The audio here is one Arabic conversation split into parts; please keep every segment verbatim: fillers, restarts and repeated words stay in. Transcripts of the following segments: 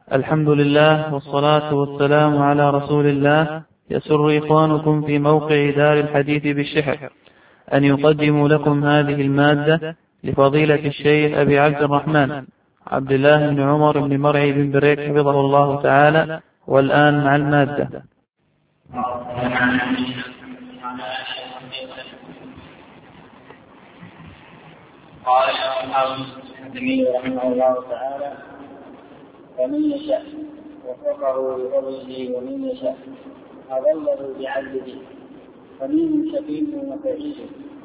الحمد لله والصلاة والسلام على رسول الله. يسر إخوانكم في موقع دار الحديث بالشحر أن يقدموا لكم هذه المادة لفضيلة الشيخ أبي عبد الرحمن عبد الله بن عمر بن مرعي بن بريك حفظه الله تعالى. والآن مع المادة. قال الإمام الحكمي رحمه الله تعالى: ومن يشاء وفقه بفضله ومن يشاء أضله بعدله، فمنهم شقي وسعيد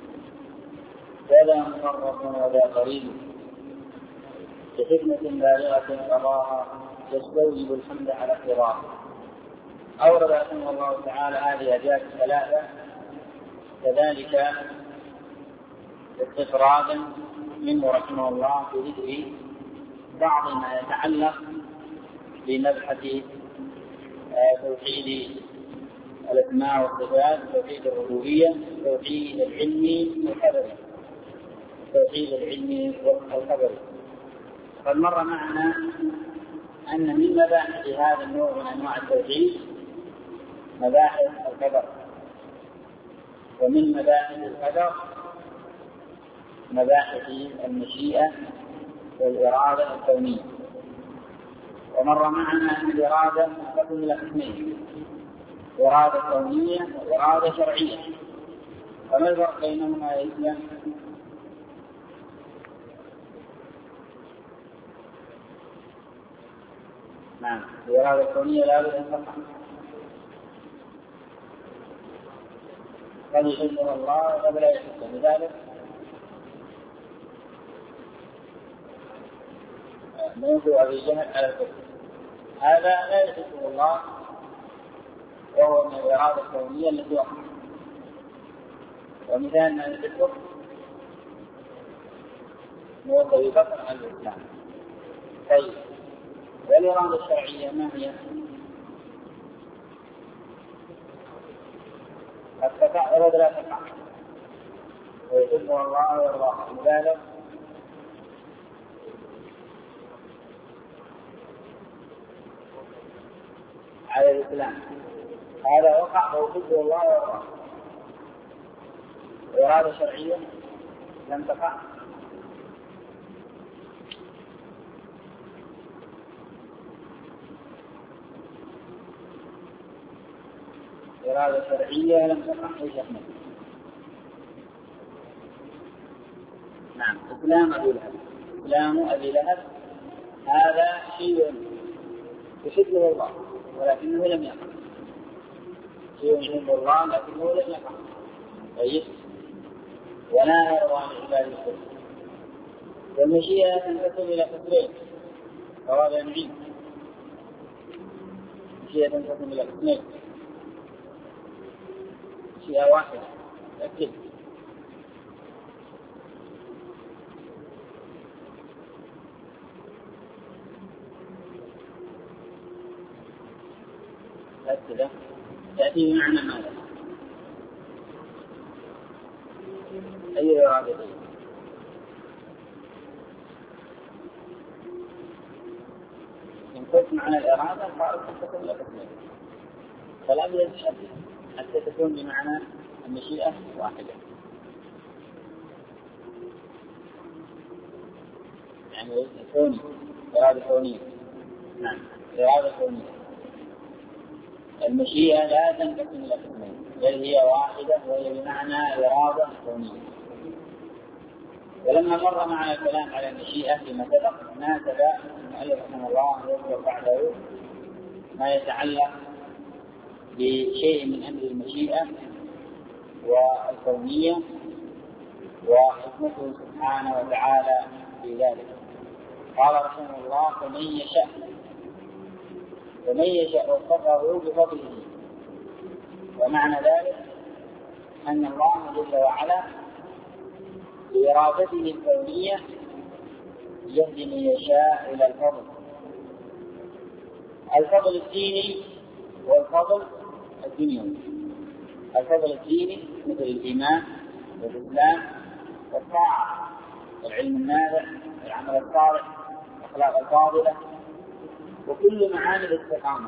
ولا مفرط ولا قريب، بحكمة بالغة قضاها يستوجب الحمد على اقتضاءه. أورد رحمه الله تعالى هذه الأبيات الثلاثة كذلك استفرادا منه رحمه الله في ذكر بعض ما يتعلق بمبحث توحيد الأسماء والصفات، توحيد الربوبية، توحيد العلم والخبري، توحيد العلم والخبري. قد مر معنا أن من مباحث هذا النوع من أنواع التوحيد مباحث القدر، ومن مباحث القدر مباحث المشيئة والإرادة الكونية. ومر معنا أن الإرادة تنقسم إلى قسمين: إرادة كونية وإرادة شرعية. فما الفرق بينهما يا إسلام؟ نعم، الإرادة الكونية لا بد أن تقع، قد يحبها الله وقد لا يحبها. لذلك موت أبي جهل على الكفر هذا لا يحبه الله، وهو من الإرادة الكونية التي وقعت. ومثال من الكفر موت أبي بكر على الإسلام. طيب، والإرادة الشرعية ما هي؟ قد تقع وقد لا تقع، ويحبها الله ويرضاها. لذلك على الإسلام هذا وقع ويحبه الله ويرضاه. إرادة شرعية لم تقع، إرادة شرعية لم تقع. إيش أحمد؟ نعم، إسلام أبي لهب. إسلام أبي لهب هذا شيء يحبه الله ولكنه لم يقع، شيء يحبه الله لكنه لم يقع. طيب، ولا يرضى عن عباد الكفر. والمشيئة تنقسم إلى قسمين فواب العلم. المشيئة تنقسم إلى قسمين: مشيئة واحدة لكن كذا تأتي بمعنى ماذا؟ أي إرادة؟ إن قلت معنى الإرادة فأردت أن تكون لك اثنين، فلا بد أن تحدد حتى تكون بمعنى المشيئة واحدة. يعني كوني، إرادة كونية. نعم، إرادة كونية. المشيئة لا تنقسم إلى قسمين بل هي واحدة، وهي بمعنى إرادة كونية. ولما مر معنا الكلام على المشيئة فيما سبق ناسب المؤلف رحمه الله يذكر بعده ما يتعلق بشيء من أمر المشيئة والكونية وحكمته سبحانه وتعالى في ذلك. قال رحمه الله: فمن يشاء فمن يشاء وفقه بفضله. ومعنى ذلك أن الله جل وعلا بإرادته الكونية يهدي من يشاء إلى الفضل، الفضل الديني والفضل الدنيوي. الفضل الديني مثل الإيمان والإسلام والطاعة والعلم النافع والعمل الصالح والأخلاق الفاضلة وكل معاني الاستقامة.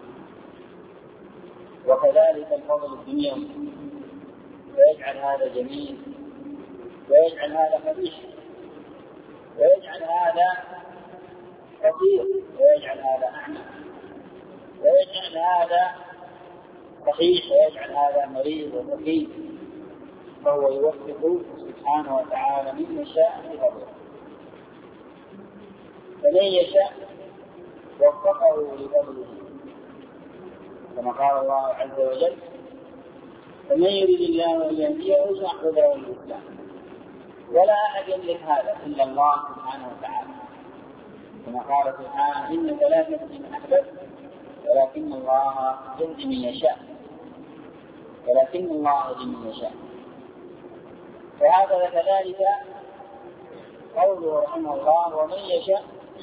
وكذلك الفضل الدنيوي، ويجعل هذا جميل ويجعل هذا قبيح، ويجعل هذا قصير ويجعل هذا أعمى، ويجعل هذا صحيح ويجعل هذا مريض وسقيم، فهو يوفق سبحانه وتعالى من يشاء بفضله. فمن يشاء وفقه لفضله، كما قال الله عز وجل: فمن يريد الله أن يهديه يشرح صدره للإسلام. ولا أحد يملك هذا إلا الله سبحانه وتعالى، كما قال سبحانه: إنك لا تهدي من أحببت ولكن الله يهدي من يشاء ولكن الله يهدي من يشاء. وهذا كذلك قوله رحمه الله: ومن يشاء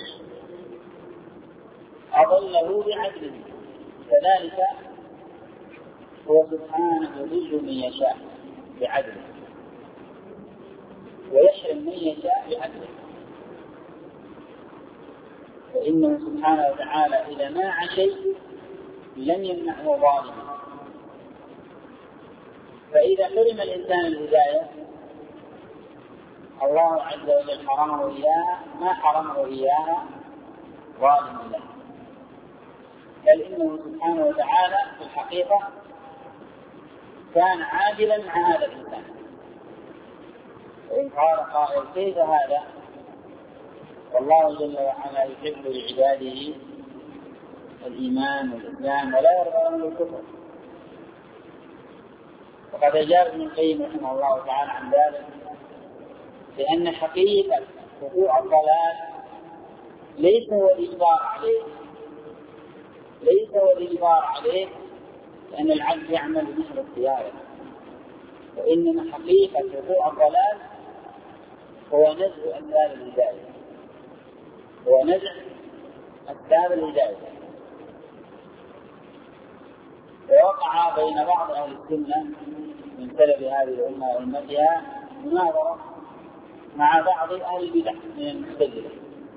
أضله بعدله. كذلك هو سبحانه يضل من يشاء بعدله ويحرم من يشاء بعدله. فإنه سبحانه وتعالى إذا منع شيء لم يمنعه ظالما. فإذا حرم الإنسان الهداية الله عز وجل حرمه إياها ما حرمه إياها ظالما له، بل إنه سبحانه وتعالى في الحقيقة كان عادلا مع هذا الإنسان. وإن قال قائل: كيف هذا؟ والله جل وعلا يحب لعباده الإيمان والإسلام ولا يرضى لهم الكفر. وقد أجاب ابن القيم رحمه الله تعالى عن ذلك لأن حقيقة وقوع الضلال ليس هو الإجبار عليه ليس هو الإجبار عليه لأن العبد يعمل مثل اختياره، وإنما حقيقة وقوع الضلال هو نزع أسباب الهداية هو نزع أسباب الهداية. ووقع بين بعض أهل السنة من سلف هذه الأمة وأمتها مناظرة مع بعض أهل البدع من المعتزلة،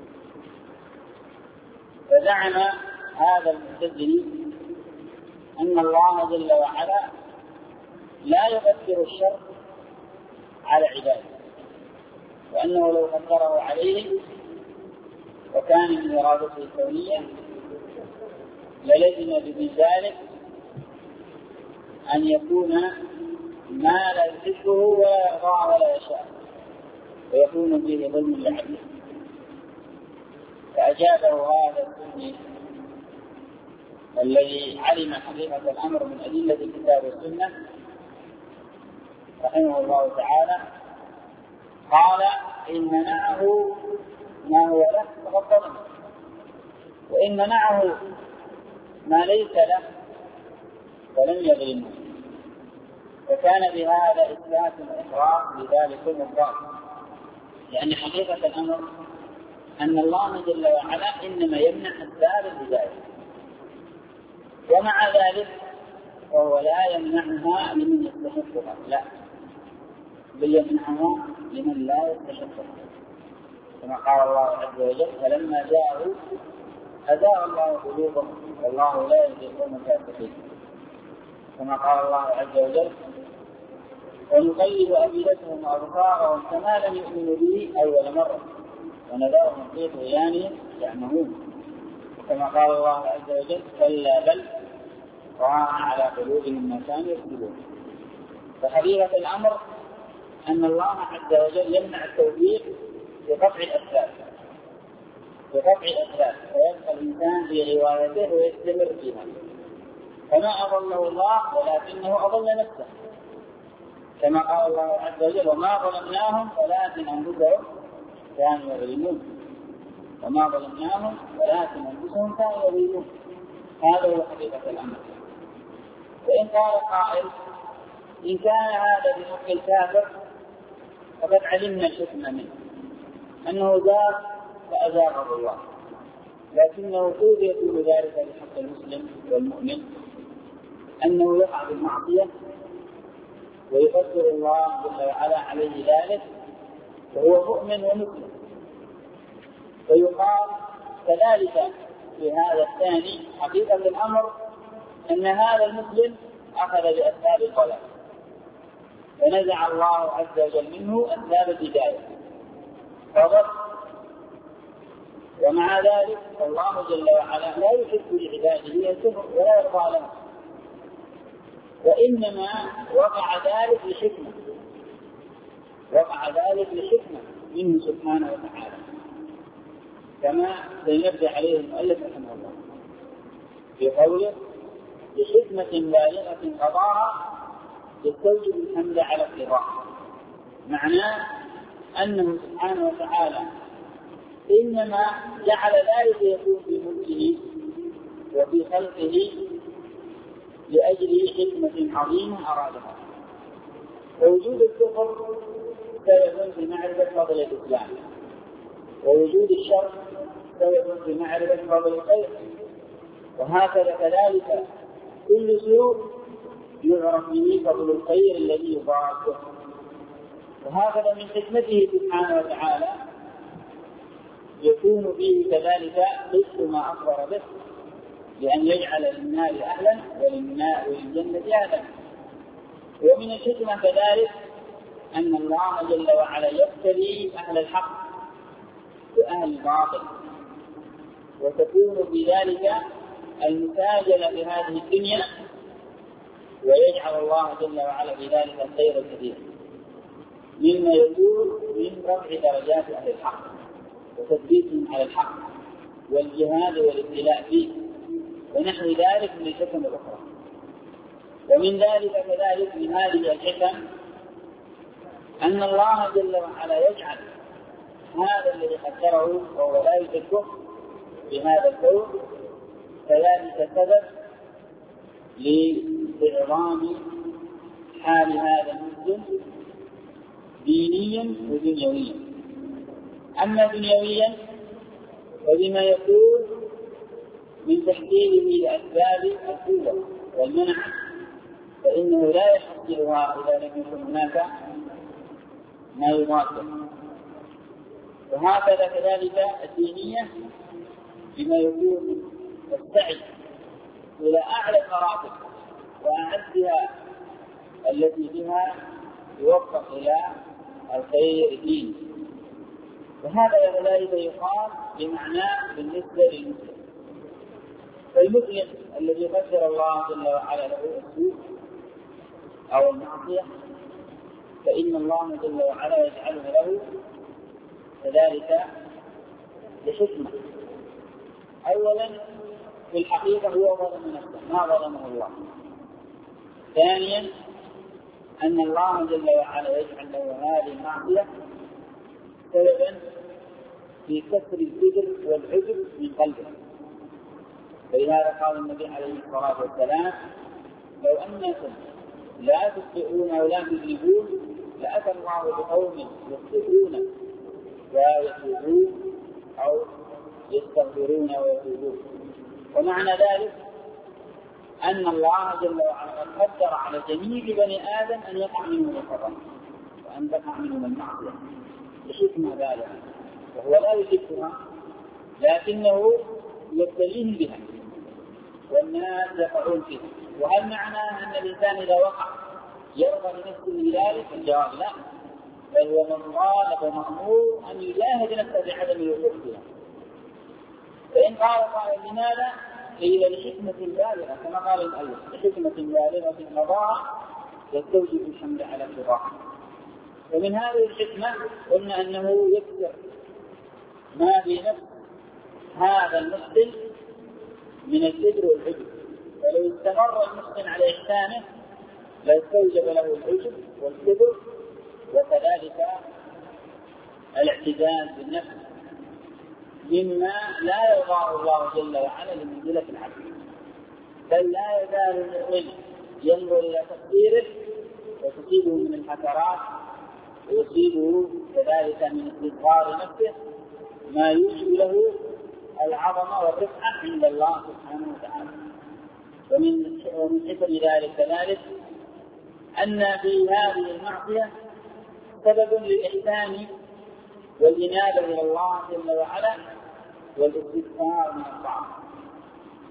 فزعم هذا المعتزلي أن الله جل وعلا لا يقدر الشر على عباده، وأنه لو قدره عليه وكان من إرادته الكونية للزم بذلك أن يكون ما لا يحبه ولا يرضى ولا يشاء ويكون فيه ظلم لعبده. فأجابه هذا السني الذي علم حقيقة الأمر من أدلة الكتاب والسنة رحمه الله تعالى، قال: إن منعه ما هو له فقد ظلم، وإن منعه ما ليس له فلم يظلمه. وكان بهذا إثبات وإقرار لذلك المضاد، لأن حقيقة الأمر أن الله جل وعلا إنما يمنع أسباب الهداية، ومع ذلك فهو لا يمنعها لمن يستحقها، لا، بل يمنعها لمن لا يستحقها، كما قال الله عز وجل: فلما جاءوا أزاغ الله قلوبهم والله لا يهدي القوم الفاسقين، كما قال الله عز وجل: ونقلب أفئدتهم وأبصارهم كما لم يؤمنوا به أول مرة ونذرهم في طغيانهم يعمهون، كما قال الله عز وجل: كلا بل ران على قلوبهم ما كانوا يكسبون. فحقيقة الأمر أن الله عز وجل يمنع التوفيق بقطع الأسباب بقطع الأسباب فيبقى الإنسان في غوايته ويستمر فيها، فما أضله الله ولكنه أضل نفسه، كما قال الله عز وجل: وما ظلمناهم ولكن أنفسهم كانوا يظلمون وما ظلمناهم ولكن أنفسهم كانوا يظلمون. هذا هو حقيقة الأمر. وإن قال قائل: إن كان هذا بحق الكافر فقد علمنا الحكمة منه أنه زار فأزاره الله، لكنه كيف يكون ذلك بحق المسلم والمؤمن أنه يقع بالمعصية ويقدر الله جل وعلا عليه ذلك وهو مؤمن ومسلم؟ فيقال كذلك في هذا الثاني حقيقة الأمر أن هذا المسلم أخذ بأسباب الضلال، فنزع الله عز وجل منه أسباب الهداية فضل. ومع ذلك الله جل وعلا لا يحب لعباده الكفر ولا يرضى له، وإنما وقع ذلك لحكمة، وقع ذلك لحكمة منه سبحانه وتعالى، كما سينبه عليه المؤلف رحمه الله في قوله بحكمة بالغة قضاها يستوجب الحمد على اقتضاء. معناه أنه سبحانه وتعالى إنما جعل ذلك يكون في ملكه وفي خلقه لأجل حكمة عظيمة أرادها. ووجود الكفر سبب في معرفة فضل الإسلام، ووجود الشر سبب في معرفة فضل الخير، وهكذا كذلك كل سوء يعرف به فضل الخير الذي يضاعفه. وهكذا من حكمته سبحانه وتعالى يكون فيه كذلك قسط ما أخبر به، لأن يجعل للنار أهلا وللجنة أهلا. ومن الحكمة كذلك أن الله جل وعلا يبتلي أهل الحق وأهل الباطل، وتكون بذلك المساجلة في هذه الدنيا، ويجعل الله جل وعلا بذلك الخير الكثير مما يكون من رفع درجات أهل الحق وتثبيتهم على الحق والجهاد والابتلاء فيه ونحو ذلك من الحكم الأخرى. ومن ذلك كذلك من هذه الحكم أن الله جل وعلا يجعل هذا الذي قدره وهو لا يشرك بهذا الكون كذلك سبب لإعظام حال هذا المسلم دينيا ودنيويا. أما دنيويا فبما يكون من تحصيله لأسباب القوة والمنع فإنه لا يحصلها إذا لم يكن هناك ما يضاده. وهكذا كذلك الدينية بما يكون السعي إلى أعلى المراتب وأعدها التي بها يوفق إلى الخير الديني. وهذا كذلك يقال بمعناه بالنسبة للمسلم. فالمسلم الذي قدر الله جل وعلا له السوء أو المعصية فإن الله جل وعلا يجعله له كذلك لحكمة. أولا في الحقيقة هو ظلم نفسه ما ظلمه الله. ثانيا أن الله جل وعلا يجعل له هذه المعصية سببا في كسر الكبر والعجب من قلبه. فلهذا قال النبي عليه الصلاة والسلام لو أنكم لا تخطئون ولا تذنبون لأتى الله بقوم يخطئون ويتوبون أو يستغفرون ويتوبون. ومعنى ذلك أن الله جل وعلا قدر على جميع بني آدم أن يقع منهم الخطأ وأن تقع منهم المعصية بحكمة بالغة، وهو لا يحبها لكنه يبتليهم بها والناس يقعون فيها. وهل معناه أن الإنسان إذا وقع يرضى بنفسه بذلك؟ الجواب لا، بل هو مطالب ومأمور أن يجاهد نفسه بعدم الوقوع فيها. فإن قال قائل لماذا؟ قيل لحكمة بالغة كما قال المؤلف لحكمة بالغة قضاها يستوجب الحمد على قضاها. ومن هذه الحكمة قلنا أنه يكسر ما في نفس هذا المسلم من الكبر والعجب، ولو استمر المسلم على إحسانه لاستوجب له العجب والكبر وكذلك الاعتداد بالنفس مما لا يرضاه الله جل وعلا لمنزلة العبد. بل لا يزال المؤمن ينظر إلى تقديره وتصيبه من الحسرات ويصيبه كذلك من استصغار نفسه ما يوجب له العظمة والرفعة عند الله سبحانه وتعالى. ومن ومن حكم ذلك كذلك أن في هذه المعصية سبب للإحسان والإنابة إلى الله جل وعلا والاستغفار من الطاعة.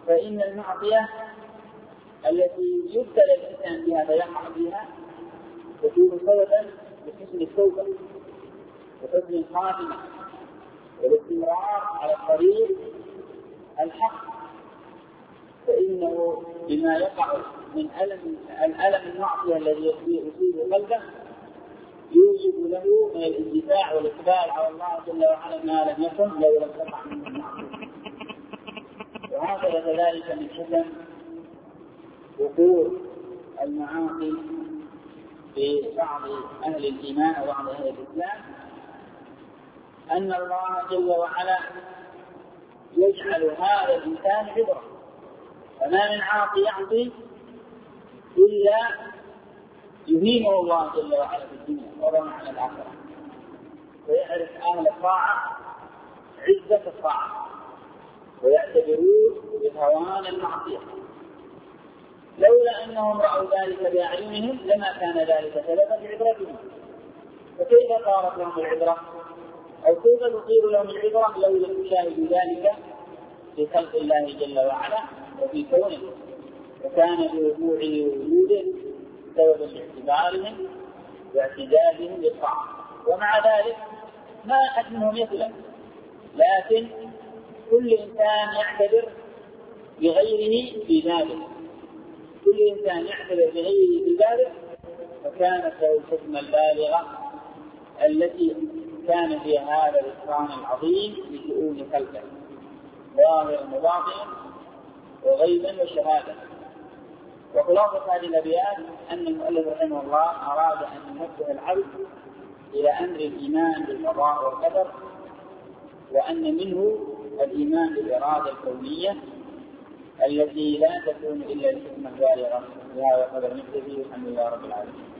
فإن المعصية التي يبتلى الإنسان بها فيقع فيها تكون سببا لحسن التوبة وحسن الخاتمة والاستمرار على الطريق الحق، فإنه بما يقع من ألم الألم المعصية الذي يصيب قلبه يوجب له من الاندفاع والإقبال على الله جل وعلا ما لم يكن لو لم تقع منه المعصية. وهكذا كذلك من حكم وقوع المعاصي في بعض أهل الإيمان وبعض أهل الإسلام أن الله جل وعلا يجعل هذا الإنسان عبرة، فما من عاصي يعصي إلا يهينه الله جل وعلا في الدنيا وضمن على الآخرة، ويعرف أهل الطاعة عزة الطاعة ويعتبرون بهوان المعصية. لولا أنهم رأوا ذلك بأعينهم لما كان ذلك سببا لعبرتهم، فكيف صارت لهم العبرة أو كيف تصير لهم العبرة لو لم يشاهدوا ذلك في خلق الله جل وعلا وفي كونه، وكان بوقوعه ووجوده سببا لاعتبارهم واعتدادهم للطاعة. ومع ذلك ما أحد منهم يسلم، لكن كل إنسان يعتبر بغيره في ذلك، كل إنسان يعتبر بغيره في ذلك، فكانت له الحكمة البالغة التي كان في هذا الإكرام العظيم لشؤون خلقه ظاهرا وباطنا وغيبا وشهادة. وخلاصة هذه الأبيات أن المؤلف رحمه الله أراد أن ينبه العبد إلى أمر الإيمان بالقضاء والقدر، وأن منه الإيمان بالإرادة الكونية التي لا تكون إلا الحكمة البالغة. بهذا قدر نكتفي، والحمد لله رب العالمين.